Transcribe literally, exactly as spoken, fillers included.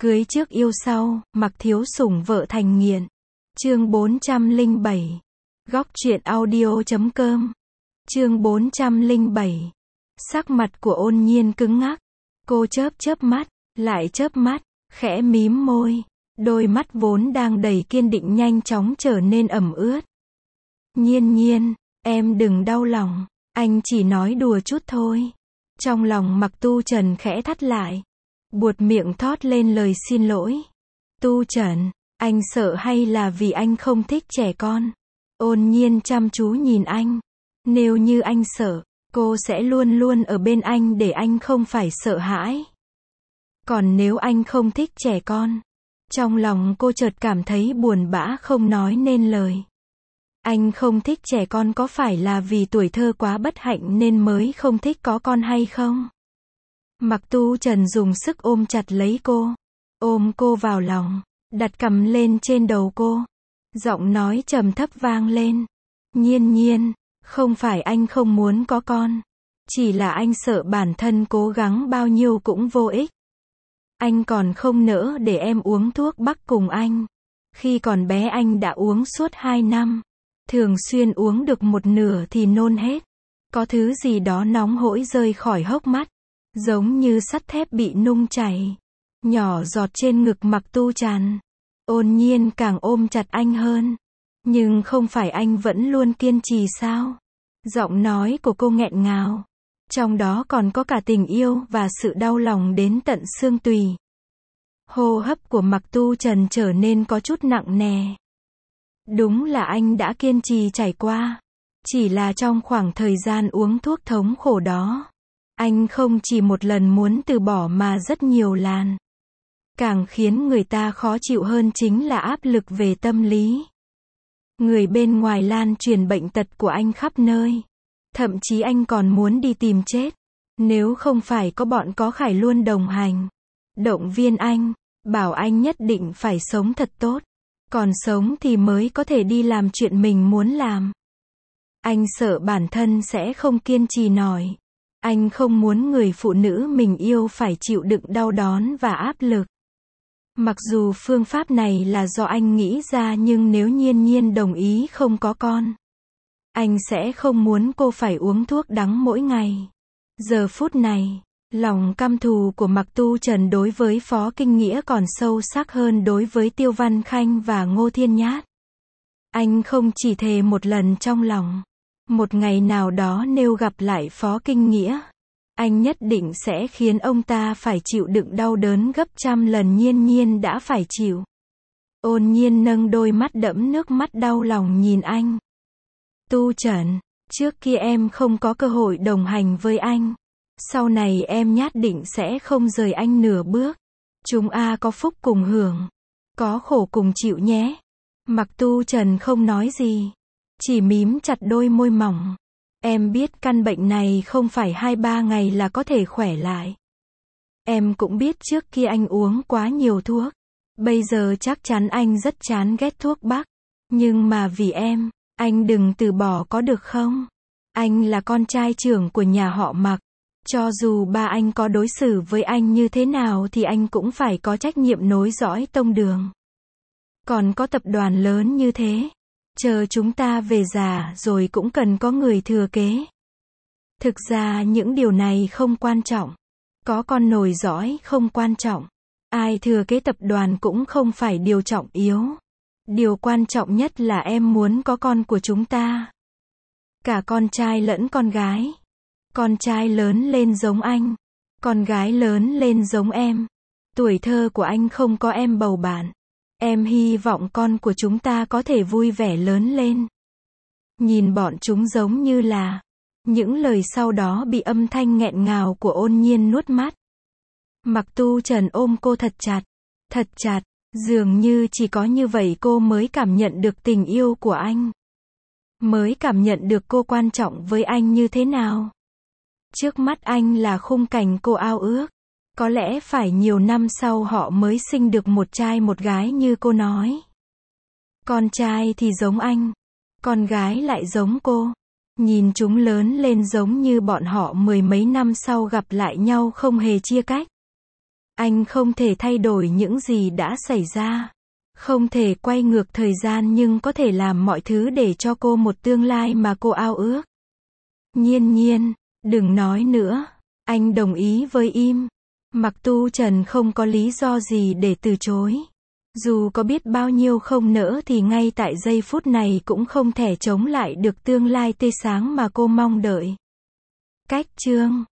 Cưới trước yêu sau, mặc thiếu sủng vợ thành nghiện. Chương bốn trăm lẻ bảy. Góc truyện audio chấm com. Chương bốn trăm lẻ bảy. Sắc mặt của Ôn Nhiên cứng ngắc. Cô chớp chớp mắt, lại chớp mắt, khẽ mím môi. Đôi mắt vốn đang đầy kiên định nhanh chóng trở nên ẩm ướt. Nhiên Nhiên, em đừng đau lòng, anh chỉ nói đùa chút thôi. Trong lòng Mặc Tu Trần khẽ thắt lại, buột miệng thốt lên lời xin lỗi. Tu Trần, anh sợ hay là vì anh không thích trẻ con? Ôn Nhiên chăm chú nhìn anh. Nếu như anh sợ, cô sẽ luôn luôn ở bên anh để anh không phải sợ hãi. Còn nếu anh không thích trẻ con, trong lòng cô chợt cảm thấy buồn bã không nói nên lời. Anh không thích trẻ con có phải là vì tuổi thơ quá bất hạnh nên mới không thích có con hay không? Mặc Tu Trần dùng sức ôm chặt lấy cô, ôm cô vào lòng, đặt cằm lên trên đầu cô. Giọng nói trầm thấp vang lên. Nhiên Nhiên, không phải anh không muốn có con, chỉ là anh sợ bản thân cố gắng bao nhiêu cũng vô ích. Anh còn không nỡ để em uống thuốc bắc cùng anh. Khi còn bé anh đã uống suốt hai năm. Thường xuyên uống được một nửa thì nôn hết. Có thứ gì đó nóng hổi rơi khỏi hốc mắt, giống như sắt thép bị nung chảy, nhỏ giọt trên ngực Mặc Tu Trần. Ôn Nhiên càng ôm chặt anh hơn. Nhưng không phải anh vẫn luôn kiên trì sao? Giọng nói của cô nghẹn ngào. Trong đó còn có cả tình yêu và sự đau lòng đến tận xương tùy. Hô hấp của Mặc Tu Trần trở nên có chút nặng nề. Đúng là anh đã kiên trì trải qua. Chỉ là trong khoảng thời gian uống thuốc thống khổ đó, anh không chỉ một lần muốn từ bỏ mà rất nhiều lần. Càng khiến người ta khó chịu hơn chính là áp lực về tâm lý. Người bên ngoài lan truyền bệnh tật của anh khắp nơi. Thậm chí anh còn muốn đi tìm chết. Nếu không phải có bọn có Khải luôn đồng hành, động viên anh, bảo anh nhất định phải sống thật tốt. Còn sống thì mới có thể đi làm chuyện mình muốn làm. Anh sợ bản thân sẽ không kiên trì nổi. Anh không muốn người phụ nữ mình yêu phải chịu đựng đau đớn và áp lực. Mặc dù phương pháp này là do anh nghĩ ra nhưng nếu Nhiên Nhiên đồng ý không có con, anh sẽ không muốn cô phải uống thuốc đắng mỗi ngày. Giờ phút này, lòng căm thù của Mặc Tu Trần đối với Phó Kinh Nghĩa còn sâu sắc hơn đối với Tiêu Văn Khanh và Ngô Thiên Nhát. Anh không chỉ thề một lần trong lòng, một ngày nào đó nếu gặp lại Phó Kinh Nghĩa, anh nhất định sẽ khiến ông ta phải chịu đựng đau đớn gấp trăm lần Nhiên Nhiên đã phải chịu. Ôn Nhiên nâng đôi mắt đẫm nước mắt đau lòng nhìn anh. Tu Trần, trước kia em không có cơ hội đồng hành với anh. Sau này em nhất định sẽ không rời anh nửa bước. Chúng a có phúc cùng hưởng, có khổ cùng chịu nhé. Mặc Tu Trần không nói gì, chỉ mím chặt đôi môi mỏng. Em biết căn bệnh này không phải hai ba ngày là có thể khỏe lại. Em cũng biết trước kia anh uống quá nhiều thuốc. Bây giờ chắc chắn anh rất chán ghét thuốc bắc. Nhưng mà vì em, anh đừng từ bỏ có được không? Anh là con trai trưởng của nhà họ Mặc. Cho dù ba anh có đối xử với anh như thế nào thì anh cũng phải có trách nhiệm nối dõi tông đường. Còn có tập đoàn lớn như thế, chờ chúng ta về già rồi cũng cần có người thừa kế. Thực ra những điều này không quan trọng. Có con nối dõi không quan trọng. Ai thừa kế tập đoàn cũng không phải điều trọng yếu. Điều quan trọng nhất là em muốn có con của chúng ta. Cả con trai lẫn con gái. Con trai lớn lên giống anh, con gái lớn lên giống em. Tuổi thơ của anh không có em bầu bạn. Em hy vọng con của chúng ta có thể vui vẻ lớn lên. Nhìn bọn chúng giống như là... Những lời sau đó bị âm thanh nghẹn ngào của Ôn Nhiên nuốt mắt. Mặc Tu Trần ôm cô thật chặt, thật chặt, dường như chỉ có như vậy cô mới cảm nhận được tình yêu của anh. Mới cảm nhận được cô quan trọng với anh như thế nào. Trước mắt anh là khung cảnh cô ao ước. Có lẽ phải nhiều năm sau họ mới sinh được một trai một gái như cô nói. Con trai thì giống anh, con gái lại giống cô. Nhìn chúng lớn lên giống như bọn họ mười mấy năm sau gặp lại nhau không hề chia cách. Anh không thể thay đổi những gì đã xảy ra. Không thể quay ngược thời gian nhưng có thể làm mọi thứ để cho cô một tương lai mà cô ao ước. Nhiên Nhiên, đừng nói nữa. Anh đồng ý với im. Mạc Tu Trần không có lý do gì để từ chối. Dù có biết bao nhiêu không nỡ thì ngay tại giây phút này cũng không thể chống lại được tương lai tươi sáng mà cô mong đợi. Cách chương